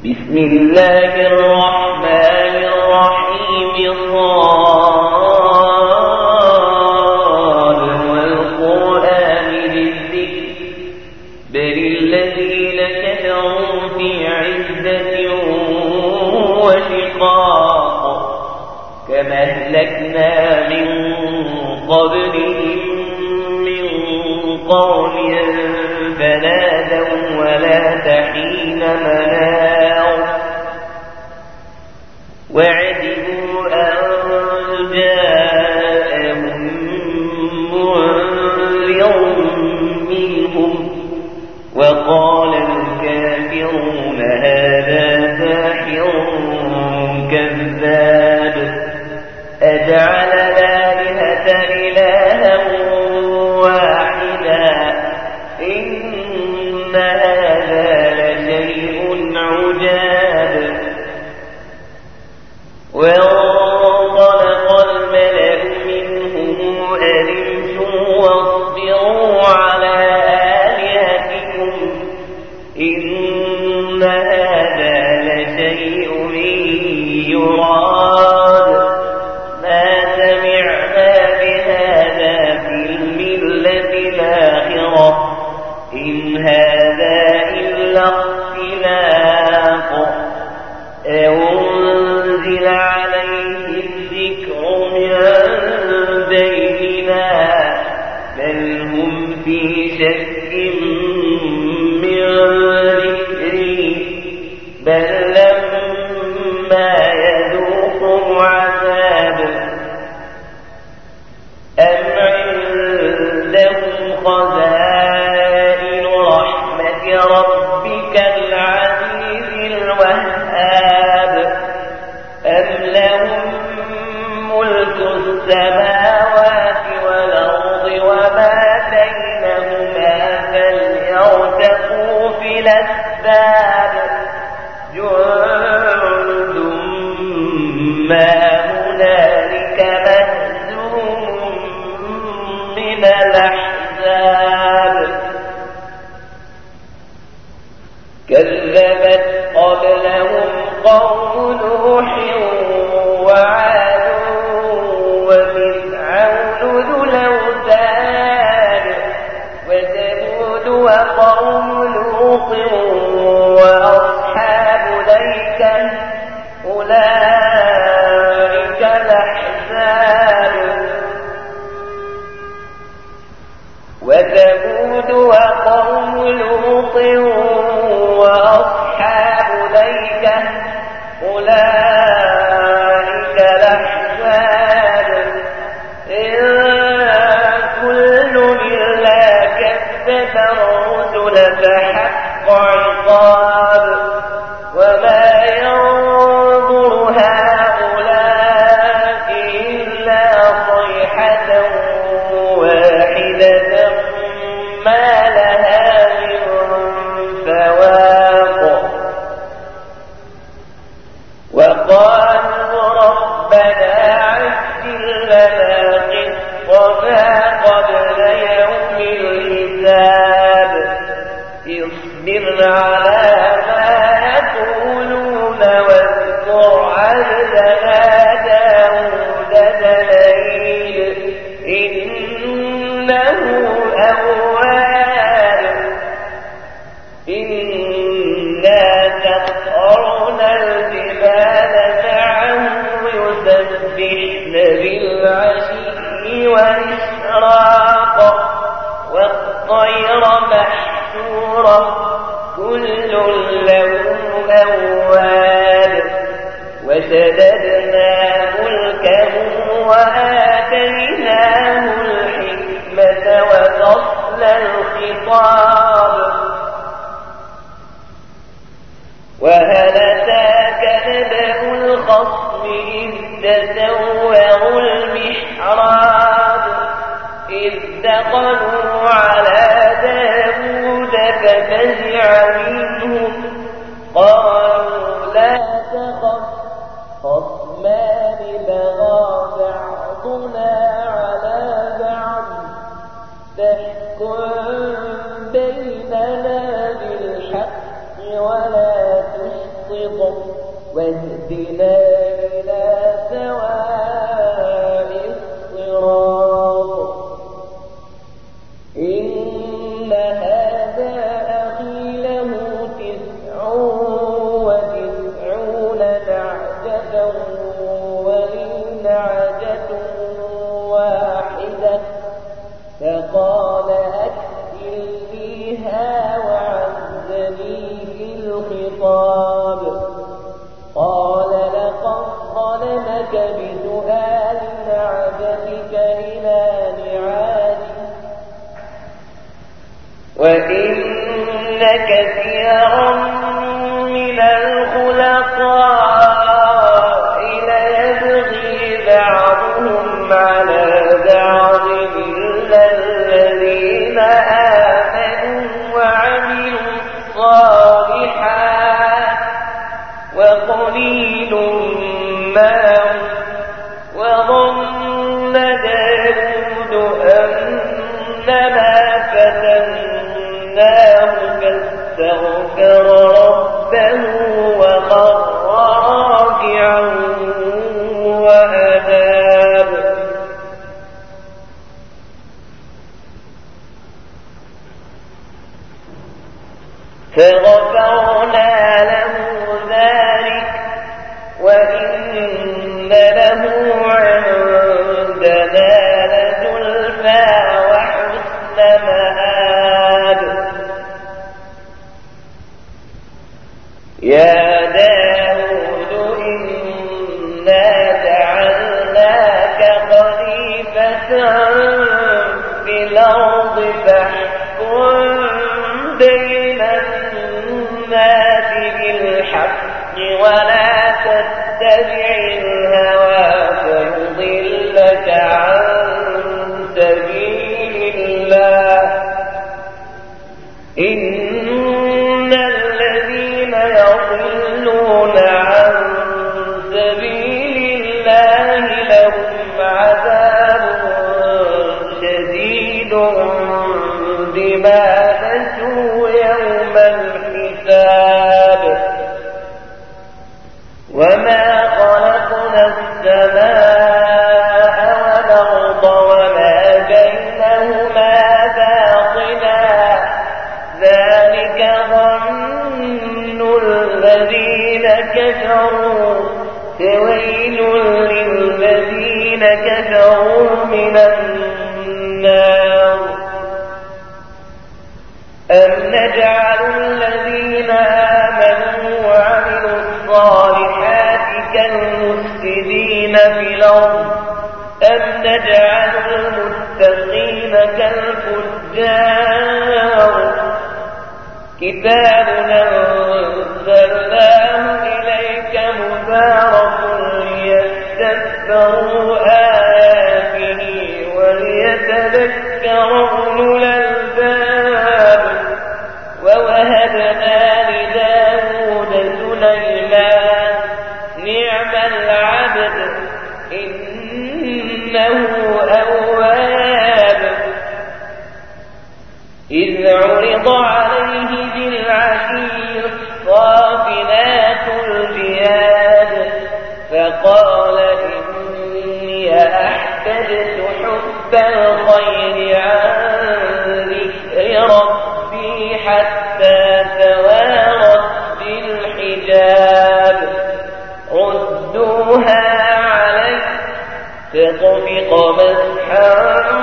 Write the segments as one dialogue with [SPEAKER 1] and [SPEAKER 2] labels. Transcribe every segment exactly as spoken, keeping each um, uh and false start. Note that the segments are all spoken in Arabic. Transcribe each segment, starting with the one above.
[SPEAKER 1] بسم الله الرحمن الرحيم صاد والقرآن للذكر بل الذين كفروا في عزة وشقاق كما أهلكنا من قبلهم من قرن فنادوا ولا تحين مناص وعجبوا أن جاءهم منذر منهم وقال الكافرون هذا ساحر كذاب أجعل الآلهة إلها واحدا إن هذا لشيء عجاب وانطلق الملأ منهم أن امشوا واصبروا على آلهتكم إن هذا لشيء يراد ما سمعنا بهذا في الملة الآخرة إن هذا إلا اختلاق أنزل عليه الذكر من بيننا بل هم في شك من ذكري بل لما يذوقوا عذاب أم عندهم خزائن رحمة ربك العزيز الوهاب أم لهم ملك السماوات والأرض وما بينهما فليرتقوا في الأسباب جند ما هنالك مهزوم من الأحزاب كذبت قبلهم قوم نوح وعاد وفرعون ذو الأوتاد وثمود وقوم لوط وأصحاب الأيكة أولئك الأحزاب وثمود وقوم لوط وأصحاب الأيكة أولئك الأحزاب إن كل إلا كذب الرسل فحق عقاب وما ينظر هؤلاء إلا صيحة واحدة ما لها من فواق وقالوا ربنا عجل لنا قسطنا قبل يوم الحساب اصبر على ما يقولون واذكر عبدنا داود ذا الأيد إنه أواب إنا سخرنا الجبال معه يسبحن بالعشي والإشراق والطير محشورا كل له أواب وشددنا ملكه وآتيناه الحكمة وفصل الخطاب وهل أتاك نبأ الخصم إذ تسوروا المحراب إذ دخلوا على داود ففزع منهم قالوا لا تخف خصمان بغى بعضنا على بعض فاحكم بيننا بالحق ولا تشطط الصدق واهدنا إلى سواء الصراط إن هذا أخي له تسع وتسعون نعجة ولي نعجة واحدة فقال أكفلنيها وعزني في الخطاب قال لقد ظلمك بسؤال نعجتك إلى نعاجه وإن كثيرا من الخلطاء ليبغي بعضهم على بعض إلا الذين آمنوا وعملوا الصالحات وقليل ما وظن داود أنما فتناه فاستغفر ربه وخر راكعا وأناب فغفرنا له ذلك وإن له عندنا لزلفى وحسن مآب يا داود إنا جعلناك خليفة في الأرض فاحكم بين الناس بالحق ولا تتبع الهوى فيضلك عن سبيل الله إن الذين يضلون عن سبيل الله لهم عذاب شديد بما نسوا يوم الحساب وما خلقنا السماء والأرض وما بينهما باطلا ذلك ظن الذين كفروا فويل للذين كفروا من النار أم نجعل الذين آمنوا وعملوا الصالحات كالمفسدين في الأرض أم نجعل المتقين كالفجار كتاب أنزلناه إليك مبارك ليدبروا آياته وليتذكر أولو الألباب ووهبنا لداود سليمان نعم العبد إنه أواب إذ عرض عليه بالعشي الصافنات الجياد فقال إني أحببت حب الخير عن ذكر ربي حتى توارت بالحجاب ردوها علي فطفق مسحا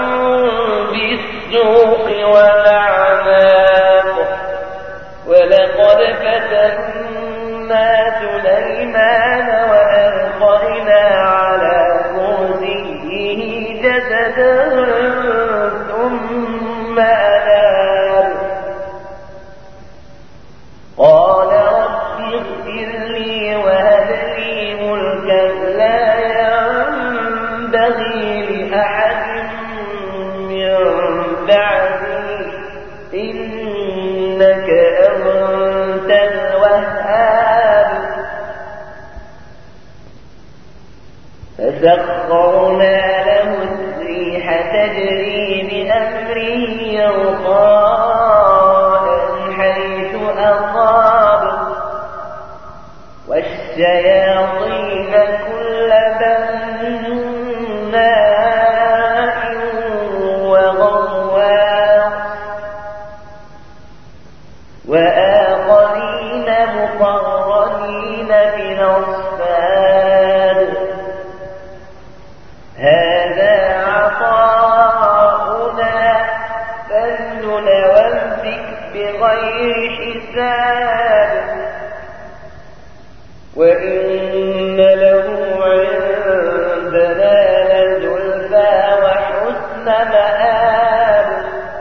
[SPEAKER 1] بالسوق والأعناق ولقد فتنا سليمان وألقينا على كرسيه جسدا ثم أناب قال رب اغفر لي وهب لي ملكا لا ينبغي لأحد من بعدي إنك أنت الوهاب فسخرنا له الريح تجري بأمره رخاء حيث أصاب والشياطين كل بناء وغواص وآخرين مقرنين في الأصفاد هذا عطاؤنا فامنن وامسك بغير حساب وإن له عندنا لزلفى وحسن مآب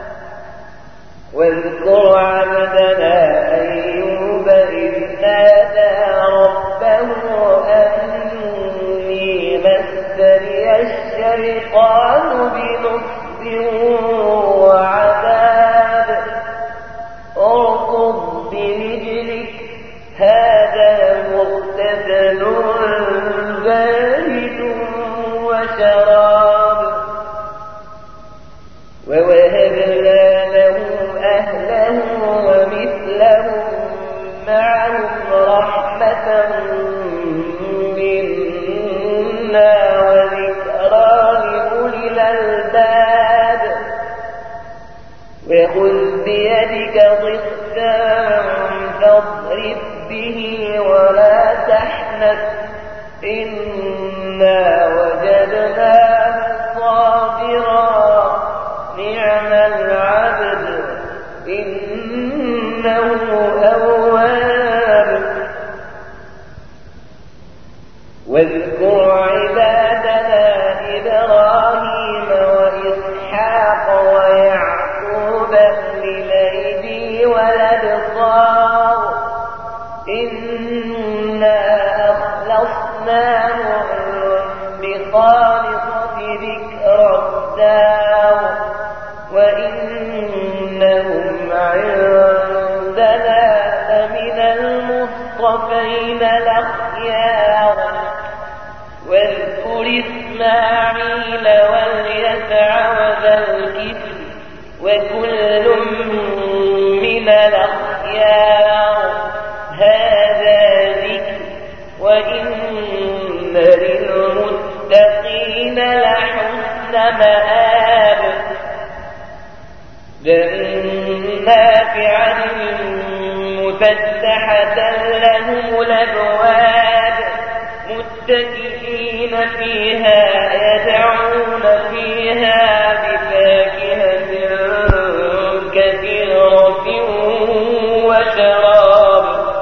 [SPEAKER 1] واذكر عبدنا أيوب إذ نادى ربه أني مسني الشيطان بنصب وعذاب اركض برجلك هذا مغتسل بارد وشراب ووهبنا له أهله ومثلهم معهم رحمة منا وذكرى لأولي الألباب وخذ بيدك ضغثا فاضرب به ولا تحنث إنا وجدناه صابرا نعم العبد إنه أواب واذكر عبادنا إبراهيم وإسحاق ويعقوب أولي الأيدي والأبصار إنا أخلصناهم بخالصة ذكر الدار وإنهم عندنا لمن المصطفين الأخيار واذكر إسماعيل واليسع وذا الكفل وكل من الأخيار هذا ذكر وإن للمتقين لحسن مآب جنات عدن مفتحة لهم الأبواب متكئين فيها يدعون فيها بفاكهة كثيرة وشراب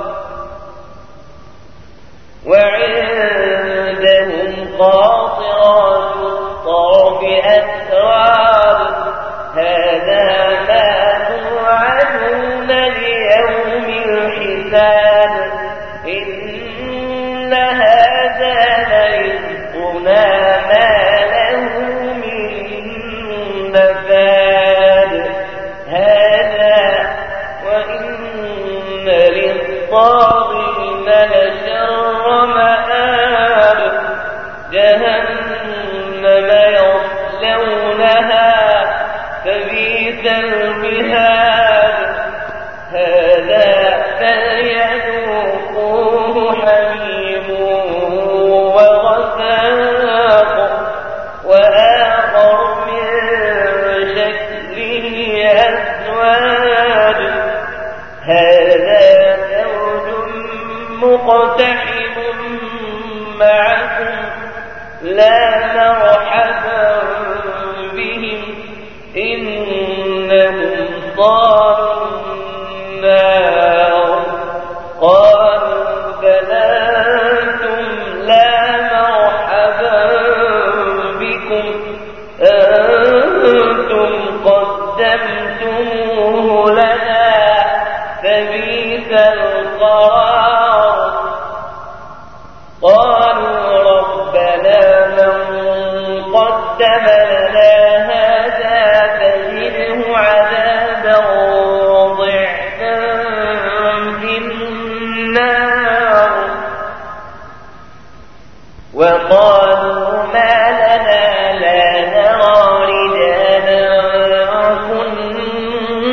[SPEAKER 1] وعندهم قاصرات الطرف أتراب هذا ما توعدون ليوم الحساب إن هذا لرزقنا ما له من نفاد هذا وإن للطاغين لشر مآب جهنم يصلونها فبئس المهاد هذا فليذوقوه حميم وغساق وآخر من شكله أزواج هذا زوج مقتحم معكم لا مرحبا بهم إنهم صاروا النار قالوا بل أنتم لا مرحبا بكم أنتم قدمتموه لنا فبئس القرار قالوا ربنا من قدم لنا هذا فزده عذابا ضعفا في النار وقالوا ما لنا لا نرى رجالا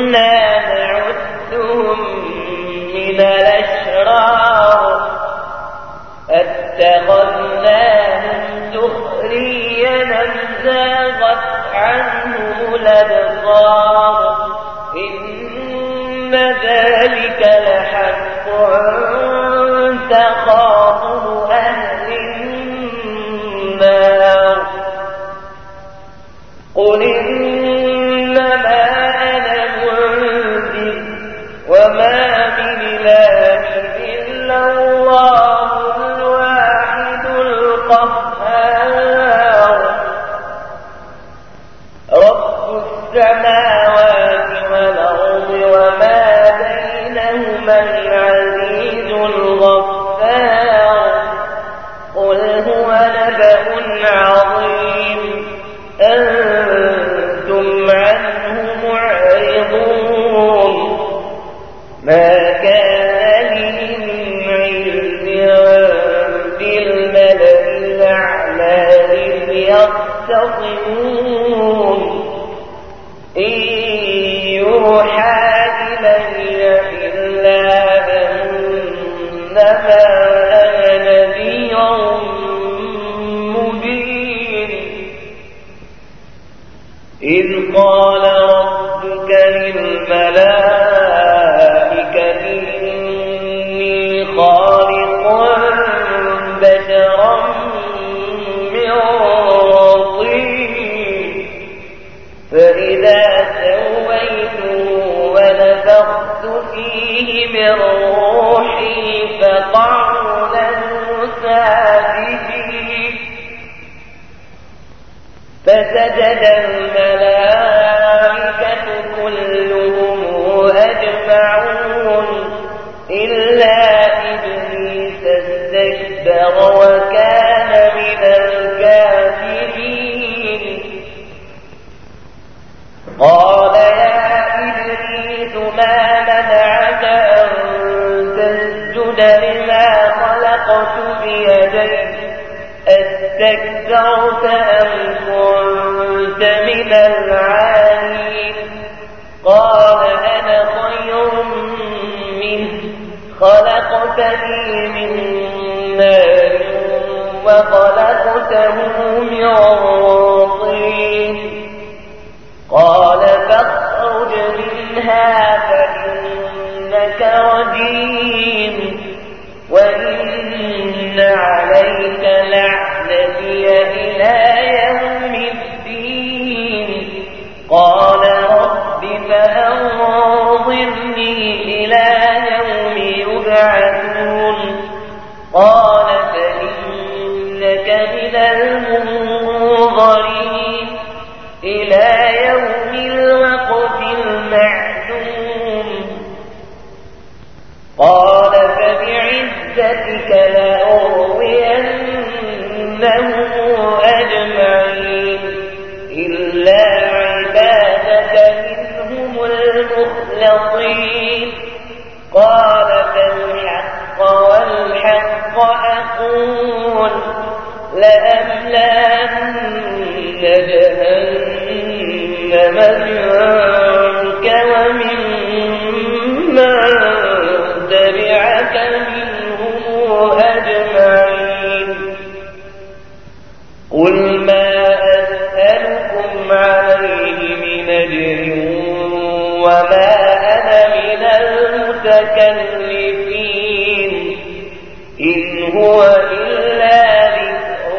[SPEAKER 1] كنا نعدهم من الأشرار فاتخذناهم سخريا أم زاغت عنهم الأبصار إن ذلك لحق تخاطب أهل النار قل إنما أنا منذر وما من إله إلا الله الواحد القهار رب السماوات والأرض وما بينهما العزيز الغفار قل هو نبأ عظيم أنتم عنه معرضون ما كان لي من علم بالملأ الأعلى إذ يختصمون إن يوحى إلي إلا أنما أنا نذير مبين إذ قال ربك للملائكة إني خالق بشرا من طين فإذا سويته ونفخت فيه من روحي فقعوا له ساجدين فسجد الملائكة كلهم أجمعون إلا إبليس استكبر وكان من الكافرين قال يا إبليس ما منعك أن تسجد لما خلقت بيدي أستكبرت أم كنت من العالين قال أنا خير منه خلقتني من نار وخلقته من طين قال فاخرج منها فإنك رجيم وإن عليك لعنتي إلى يوم الدين قال رب فأنظرني إلى يوم يبعثون قال فإنك من المنظرين إلى يوم الوقت المعلوم قال فبعزتك لأغوينهم أجمعين إلا عبادك منهم المخلصين قال فالحق والحق أقول لأملأن جهنم منك ومن من تبعك منهم أجمعين قل ما أسألكم عليه من أجر وما أنا من المتكلفين إن هو إلا ذكر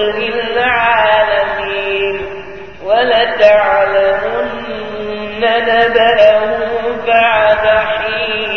[SPEAKER 1] للعالمين ولتعلمن نبأه بعد حين